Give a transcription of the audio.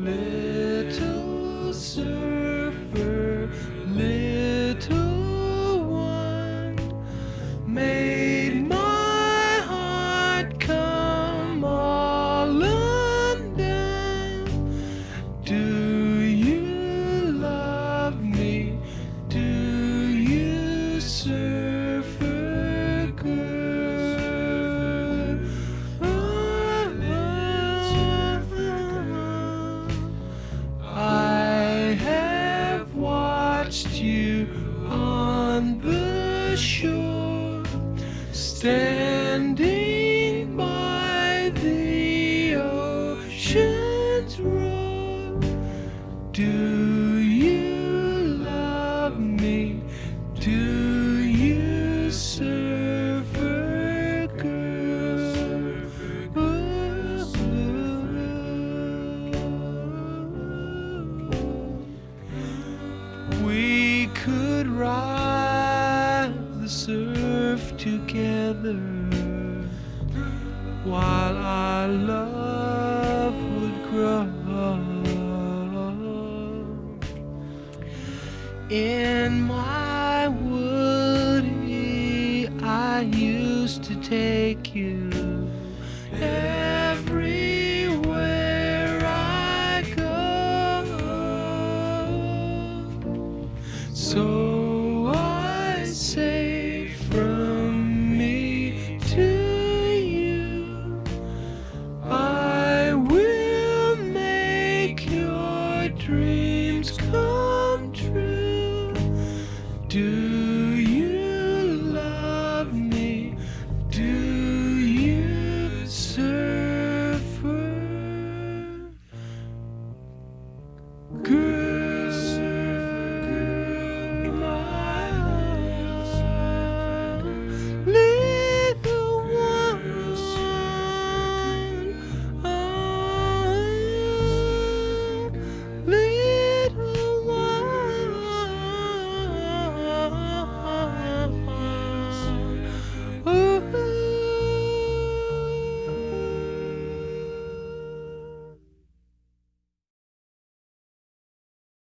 Little surfer, little one, made my heart come all undone. Do you love me? Do you, surfer girl? I have watched you on the shore, standing by the ocean's roar. Do you love me? Do you, surfer girl? We could ride the surf together while our love would grow. In my woody, I used to take you everywhere I go. So